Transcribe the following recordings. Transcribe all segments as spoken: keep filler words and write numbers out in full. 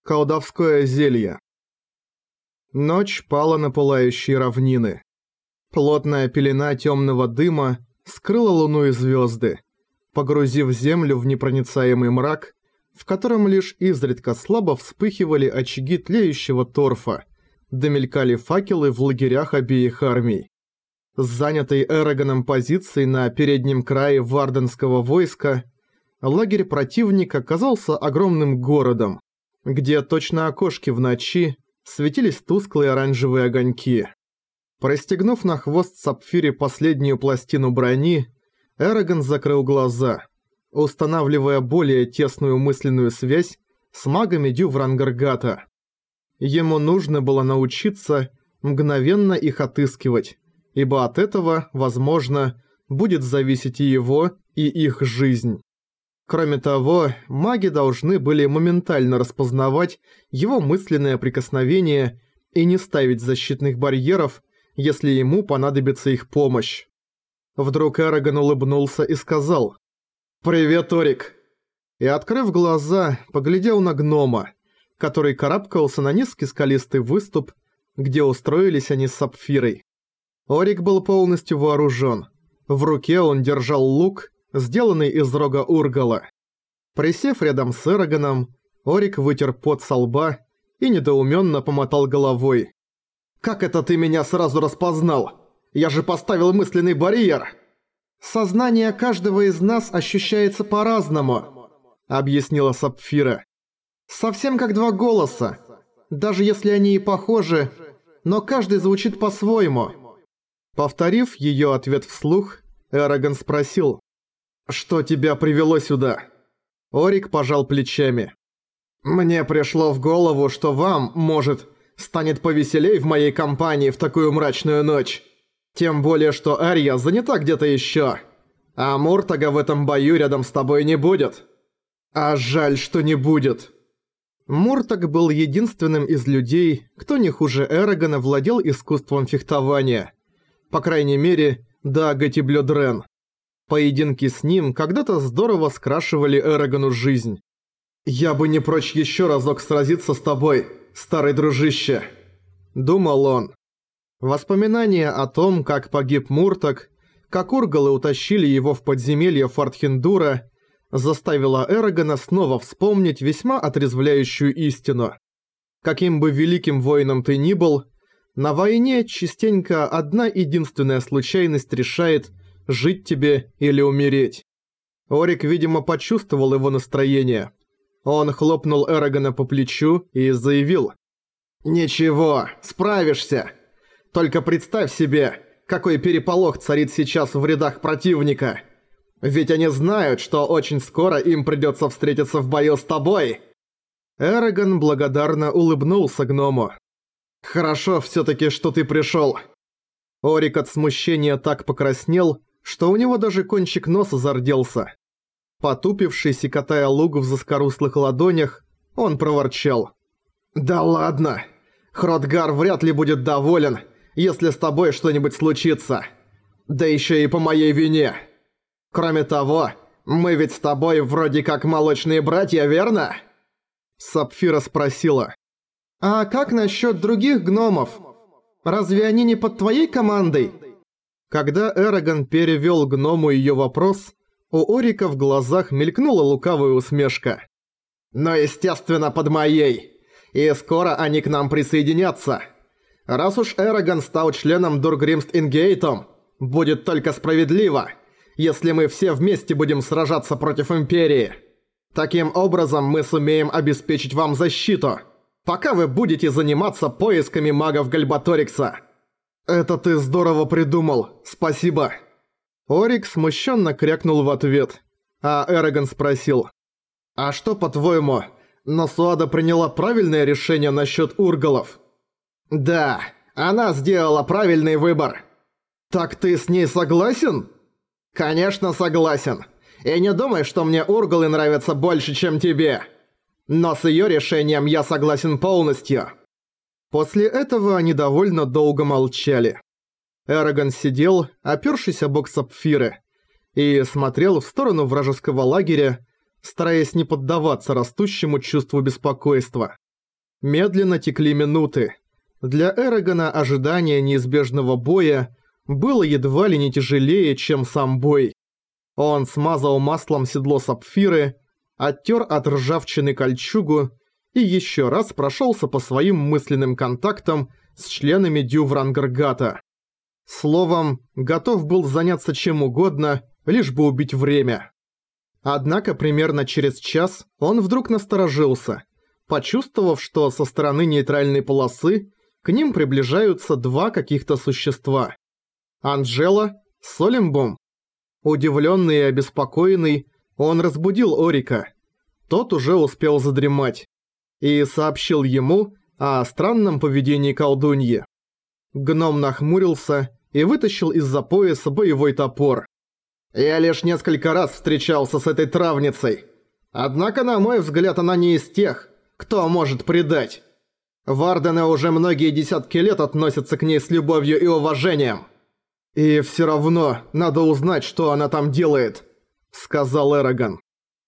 Колдовское зелье. Ночь пала на пылающие равнины. Плотная пелена темного дыма скрыла луну и звезды, погрузив землю в непроницаемый мрак, в котором лишь изредка слабо вспыхивали очаги тлеющего торфа, да мелькали факелы в лагерях обеих армий. С занятой Эрагоном позицией на переднем крае варденского войска лагерь противника оказался огромным городом, где точно окошки в ночи светились тусклые оранжевые огоньки. Пристегнув на хвост Сапфире последнюю пластину брони, Эрагон закрыл глаза, устанавливая более тесную мысленную связь с магами Дюврангаргата. Ему нужно было научиться мгновенно их отыскивать, ибо от этого, возможно, будет зависеть и его, и их жизнь. Кроме того, маги должны были моментально распознавать его мысленное прикосновение и не ставить защитных барьеров, если ему понадобится их помощь. Вдруг Эрагон улыбнулся и сказал: «Привет, Орик!» И, открыв глаза, поглядел на гнома, который карабкался на низкий скалистый выступ, где устроились они с Сапфирой. Орик был полностью вооружен. В руке он держал лук, сделанный из рога Ургала. Присев рядом с Эрагоном, Орик вытер пот со лба и недоуменно помотал головой. «Как это ты меня сразу распознал? Я же поставил мысленный барьер!» «Сознание каждого из нас ощущается по-разному», — объяснила Сапфира. «Совсем как два голоса. Даже если они и похожи, но каждый звучит по-своему». Повторив её ответ вслух, Эрагон спросил: «Что тебя привело сюда?» Орик пожал плечами. «Мне пришло в голову, что вам, может, станет повеселей в моей компании в такую мрачную ночь. Тем более, что Арья занята где-то ещё, а Муртага в этом бою рядом с тобой не будет. А жаль, что не будет». Муртаг был единственным из людей, кто не хуже Эрагона владел искусством фехтования. По крайней мере, до Гатиблёдрен. Поединки с ним когда-то здорово скрашивали Эрагону жизнь. «Я бы не прочь еще разок сразиться с тобой, старый дружище», — думал он. Воспоминания о том, как погиб Муртаг, как ургалы утащили его в подземелье Фортхендура, заставило Эрагона снова вспомнить весьма отрезвляющую истину. Каким бы великим воином ты ни был, на войне частенько одна единственная случайность решает, жить тебе или умереть. Орик, видимо, почувствовал его настроение. Он хлопнул Эрагона по плечу и заявил: «Ничего, справишься. Только представь себе, какой переполох царит сейчас в рядах противника. Ведь они знают, что очень скоро им придется встретиться в бою с тобой». Эрагон благодарно улыбнулся гному. «Хорошо всё-таки, что ты пришёл». Орик от смущения так покраснел, что у него даже кончик носа зарделся. Потупившись и катая лук в заскорузлых ладонях, он проворчал: «Да ладно, Хротгар вряд ли будет доволен, если с тобой что-нибудь случится. Да ещё и по моей вине. Кроме того, мы ведь с тобой вроде как молочные братья, верно?» Сапфира спросила: «А как насчет других гномов? Разве они не под твоей командой?» Когда Эрагон перевёл гному её вопрос, у Орика в глазах мелькнула лукавая усмешка. «Ну, естественно, под моей. И скоро они к нам присоединятся. Раз уж Эрагон стал членом Дургримст-Ингейтом, будет только справедливо, если мы все вместе будем сражаться против Империи. Таким образом мы сумеем обеспечить вам защиту, пока вы будете заниматься поисками магов Гальбаторикса». «Это ты здорово придумал, спасибо». Орик смущенно крякнул в ответ, а Эрагон спросил: «А что, по-твоему, Насуада приняла правильное решение насчет ургалов?» «Да, она сделала правильный выбор». «Так ты с ней согласен?» «Конечно согласен. И не думай, что мне ургалы нравятся больше, чем тебе. Но с её решением я согласен полностью». После этого они довольно долго молчали. Эрагон сидел, опёршись о бок Сапфиры, и смотрел в сторону вражеского лагеря, стараясь не поддаваться растущему чувству беспокойства. Медленно текли минуты. Для Эрагона ожидание неизбежного боя было едва ли не тяжелее, чем сам бой. Он смазал маслом седло сапфиры, оттер от ржавчины кольчугу и еще раз прошелся по своим мысленным контактам с членами Дюврангаргата. Словом, готов был заняться чем угодно, лишь бы убить время. Однако примерно через час он вдруг насторожился, почувствовав, что со стороны нейтральной полосы к ним приближаются два каких-то существа. Анджела, Солимбум. Удивленный и обеспокоенный, он разбудил Орика. Тот уже успел задремать. И сообщил ему о странном поведении колдуньи. Гном нахмурился и вытащил из-за пояса боевой топор. «Я лишь несколько раз встречался с этой травницей. Однако, на мой взгляд, она не из тех, кто может предать. Вардены уже многие десятки лет относятся к ней с любовью и уважением. И все равно надо узнать, что она там делает», — сказал Эрагон.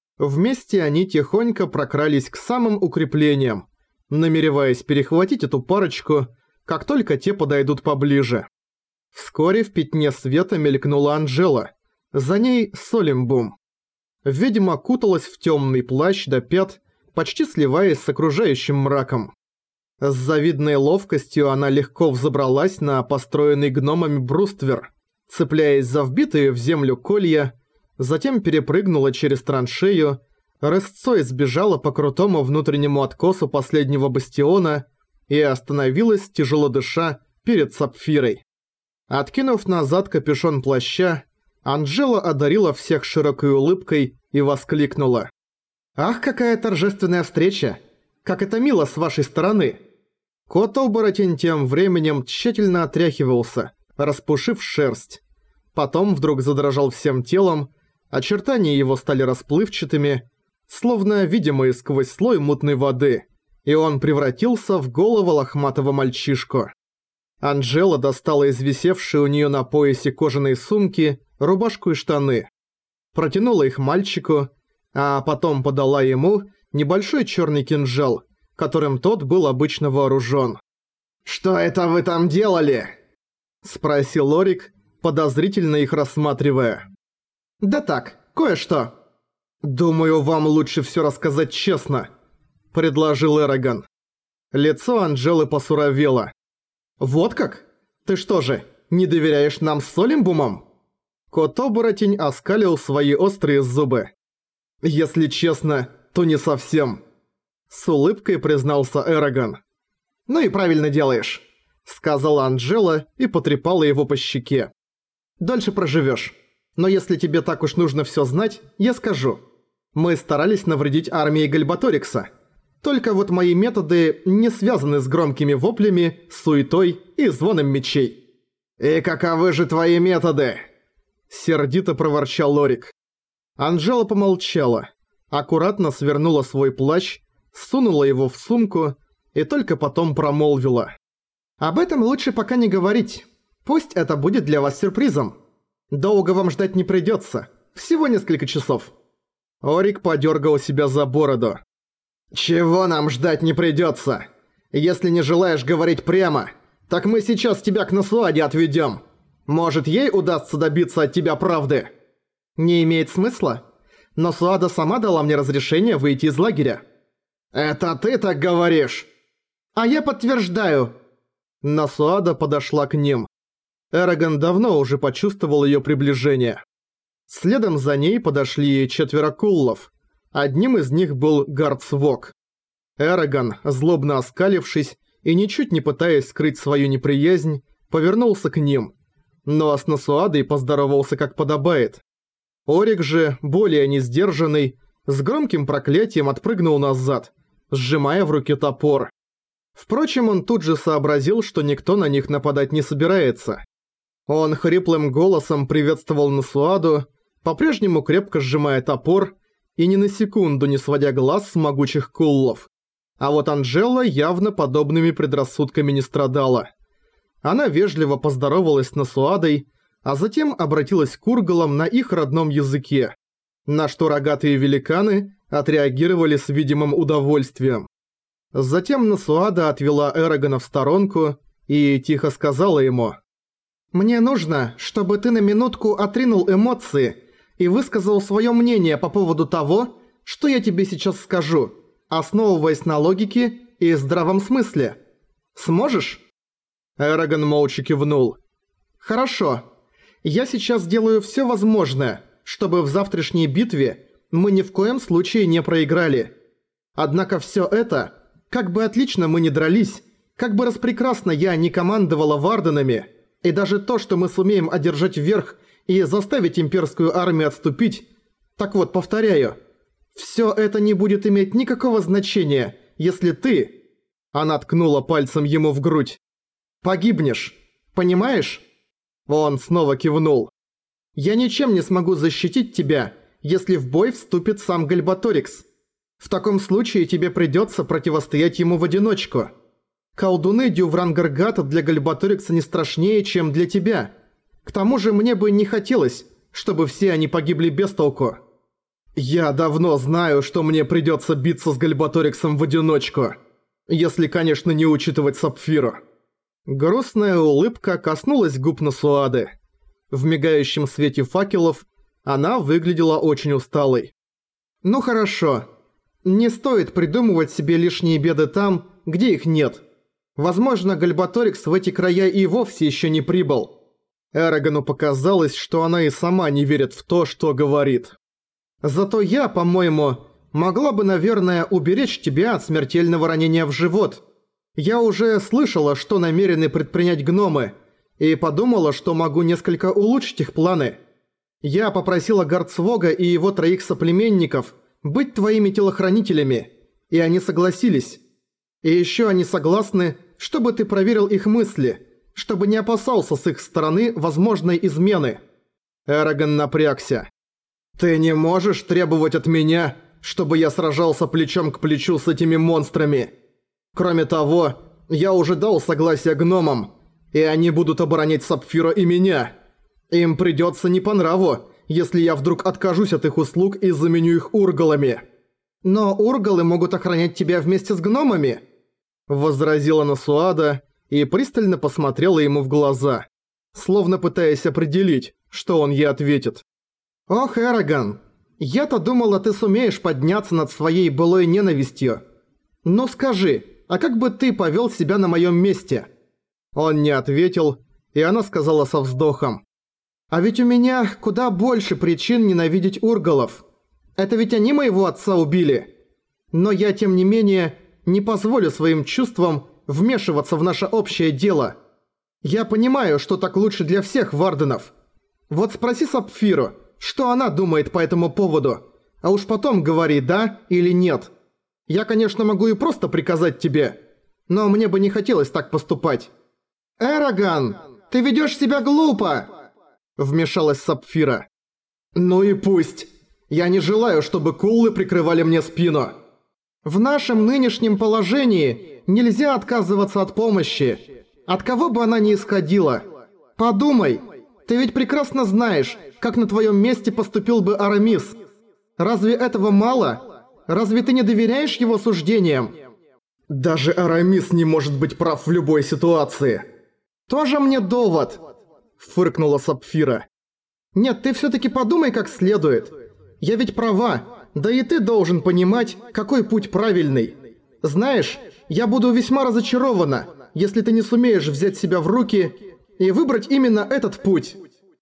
Вместе они тихонько прокрались к самым укреплениям, намереваясь перехватить эту парочку, как только те подойдут поближе. Вскоре в пятне света мелькнула Анджела, за ней Солимбум. Ведьма куталась в темный плащ до пят, почти сливаясь с окружающим мраком. С завидной ловкостью она легко взобралась на построенный гномами бруствер, цепляясь за вбитые в землю колья, затем перепрыгнула через траншею, рысцой сбежала по крутому внутреннему откосу последнего бастиона и остановилась, тяжело дыша, перед Сапфирой. Откинув назад капюшон плаща, Анджела одарила всех широкой улыбкой и воскликнула: «Ах, какая торжественная встреча! Как это мило с вашей стороны!» Кот-оборотень тем временем тщательно отряхивался, распушив шерсть. Потом вдруг задрожал всем телом, очертания его стали расплывчатыми, словно видимые сквозь слой мутной воды, и он превратился в голого лохматого мальчишку. Анджела достала из висевшей у нее на поясе кожаной сумки рубашку и штаны. Протянула их мальчику, а потом подала ему небольшой черный кинжал, которым тот был обычно вооружен. «Что это вы там делали?» – спросил Орик, подозрительно их рассматривая. «Да так, кое-что». «Думаю, вам лучше все рассказать честно», – предложил Эрагон. Лицо Анджелы посуровело. «Вот как? Ты что же, не доверяешь нам с Солимбумом?» Кот-оборотень оскалил свои острые зубы. «Если честно, то не совсем», – с улыбкой признался Эрагон. «Ну и правильно делаешь», – сказала Анджела и потрепала его по щеке. «Дольше проживешь. Но если тебе так уж нужно все знать, я скажу. Мы старались навредить армии Гальбаторикса. Только вот мои методы не связаны с громкими воплями, суетой и звоном мечей». «И каковы же твои методы?» – сердито проворчал Орик. Анджела помолчала, аккуратно свернула свой плащ, сунула его в сумку и только потом промолвила: «Об этом лучше пока не говорить. Пусть это будет для вас сюрпризом. Долго вам ждать не придется. Всего несколько часов». Орик подергал себя за бороду. «Чего нам ждать не придется? Если не желаешь говорить прямо, так мы сейчас тебя к Насуаде отведем. Может, ей удастся добиться от тебя правды?» «Не имеет смысла. Насуада сама дала мне разрешение выйти из лагеря». «Это ты так говоришь?» «А я подтверждаю». Насуада подошла к ним. Эрагон давно уже почувствовал её приближение. Следом за ней подошли четверо куллов. Одним из них был Гардсвок. Эрагон, злобно оскалившись и ничуть не пытаясь скрыть свою неприязнь, повернулся к ним, но с Насуадой поздоровался как подобает. Орик же, более несдержанный, с громким проклятием отпрыгнул назад, сжимая в руке топор. Впрочем, он тут же сообразил, что никто на них нападать не собирается. Он хриплым голосом приветствовал Насуаду, по-прежнему крепко сжимая топор и ни на секунду не сводя глаз с могучих куллов. А вот Анджела явно подобными предрассудками не страдала. Она вежливо поздоровалась с Насуадой, а затем обратилась к ургалам на их родном языке, на что рогатые великаны отреагировали с видимым удовольствием. Затем Насуада отвела Эрагона в сторонку и тихо сказала ему: «Мне нужно, чтобы ты на минутку отринул эмоции и высказал свое мнение по поводу того, что я тебе сейчас скажу, основываясь на логике и здравом смысле. Сможешь?» Эрагон молча кивнул. «Хорошо. Я сейчас сделаю все возможное, чтобы в завтрашней битве мы ни в коем случае не проиграли. Однако все это, как бы отлично мы ни дрались, как бы распрекрасно я не командовала варденами, и даже то, что мы сумеем одержать верх и заставить имперскую армию отступить, так вот, повторяю, все это не будет иметь никакого значения, если ты...» Она ткнула пальцем ему в грудь. «Погибнешь. Понимаешь?» Он снова кивнул. «Я ничем не смогу защитить тебя, если в бой вступит сам Гальбаторикс. В таком случае тебе придется противостоять ему в одиночку. Колдуны Дюврангаргата для Гальбаторикса не страшнее, чем для тебя. К тому же мне бы не хотелось, чтобы все они погибли без толку. Я давно знаю, что мне придется биться с Гальбаториксом в одиночку. Если, конечно, не учитывать Сапфиру». Грустная улыбка коснулась губ Насуады. В мигающем свете факелов она выглядела очень усталой. «Ну хорошо. Не стоит придумывать себе лишние беды там, где их нет. Возможно, Гальбаторикс в эти края и вовсе еще не прибыл». Эрагону показалось, что она и сама не верит в то, что говорит. «Зато я, по-моему, могла бы, наверное, уберечь тебя от смертельного ранения в живот. Я уже слышала, что намерены предпринять гномы, и подумала, что могу несколько улучшить их планы. Я попросила Гарцвога и его троих соплеменников быть твоими телохранителями, и они согласились. И еще они согласны, чтобы ты проверил их мысли, чтобы не опасался с их стороны возможной измены». Эрагон напрягся. «Ты не можешь требовать от меня, чтобы я сражался плечом к плечу с этими монстрами. Кроме того, я уже дал согласие гномам, и они будут оборонять Сапфира и меня. Им придется не по нраву, если я вдруг откажусь от их услуг и заменю их ургалами». «Но ургалы могут охранять тебя вместе с гномами», — возразила Насуада и пристально посмотрела ему в глаза, словно пытаясь определить, что он ей ответит. «Ох, Эрагон, я-то думала, ты сумеешь подняться над своей былой ненавистью. Ну скажи, а как бы ты повел себя на моем месте?» Он не ответил, и она сказала со вздохом. «А ведь у меня куда больше причин ненавидеть ургалов. Это ведь они моего отца убили. Но я, тем не менее, не позволю своим чувствам вмешиваться в наше общее дело. Я понимаю, что так лучше для всех варденов. Вот спроси Сапфиру, что она думает по этому поводу, а уж потом говори да или нет. Я, конечно, могу и просто приказать тебе, но мне бы не хотелось так поступать». «Эрагон, ты ведёшь себя глупо!» Вмешалась Сапфира. «Ну и пусть. Я не желаю, чтобы куллы прикрывали мне спину. В нашем нынешнем положении нельзя отказываться от помощи, от кого бы она ни исходила. Подумай, ты ведь прекрасно знаешь, как на твоем месте поступил бы Арамис. Разве этого мало? Разве ты не доверяешь его суждениям?» «Даже Арамис не может быть прав в любой ситуации». «Тоже мне довод», — фыркнула Сапфира. «Нет, ты всё-таки подумай как следует. Я ведь права, да и ты должен понимать, какой путь правильный. Знаешь, я буду весьма разочарована, если ты не сумеешь взять себя в руки и выбрать именно этот путь».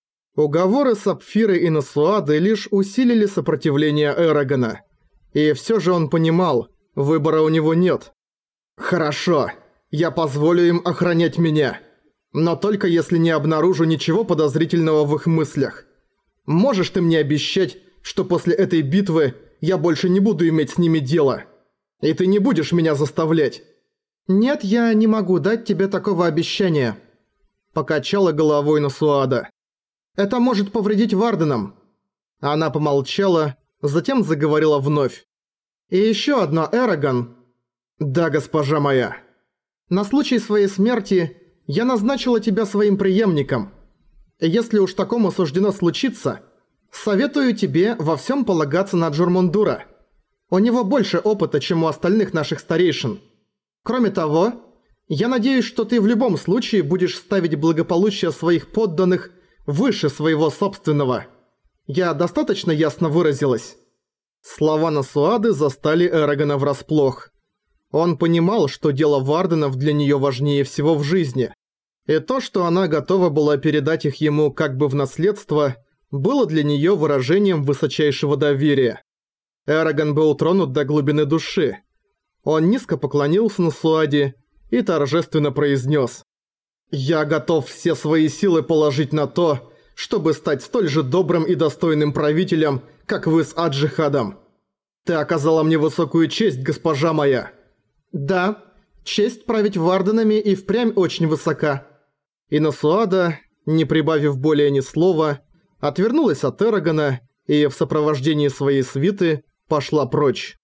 Уговоры Сапфиры и Насуады лишь усилили сопротивление Эрагона. И всё же он понимал, выбора у него нет. «Хорошо, я позволю им охранять меня. Но только если не обнаружу ничего подозрительного в их мыслях. Можешь ты мне обещать, что после этой битвы я больше не буду иметь с ними дело? И ты не будешь меня заставлять?» «Нет, я не могу дать тебе такого обещания», — покачала головой Насуада. «Это может повредить варденам». Она помолчала, затем заговорила вновь. «И ещё одно, Эрагон». «Да, госпожа моя». «На случай своей смерти я назначила тебя своим преемником. Если уж такому суждено случиться, советую тебе во всем полагаться на Джурмундура. У него больше опыта, чем у остальных наших старейшин. Кроме того, я надеюсь, что ты в любом случае будешь ставить благополучие своих подданных выше своего собственного. Я достаточно ясно выразилась?» Слова Насуады застали Эрагона врасплох. Он понимал, что дело Варденов для неё важнее всего в жизни. И то, что она готова была передать их ему как бы в наследство, было для неё выражением высочайшего доверия. Эрагон был тронут до глубины души. Он низко поклонился Насуаде и торжественно произнес: «Я готов все свои силы положить на то, чтобы стать столь же добрым и достойным правителем, как вы с Аджихадом. Ты оказала мне высокую честь, госпожа моя». «Да, честь править Варденами и впрямь очень высока». И Насуада, не прибавив более ни слова, отвернулась от Эрагона и в сопровождении своей свиты пошла прочь.